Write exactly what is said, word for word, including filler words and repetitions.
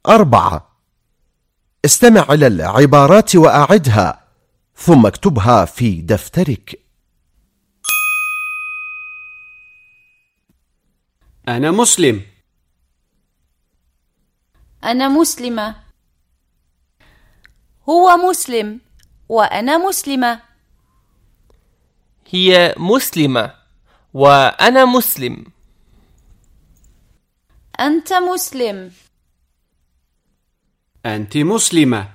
أربعة. استمع إلى العبارات وأعدها ثم اكتبها في دفترك. أنا مسلم. أنا مسلمة. هو مسلم وأنا مسلمة. هي مسلمة وأنا مسلم. أنت مسلم. أنت مسلمة.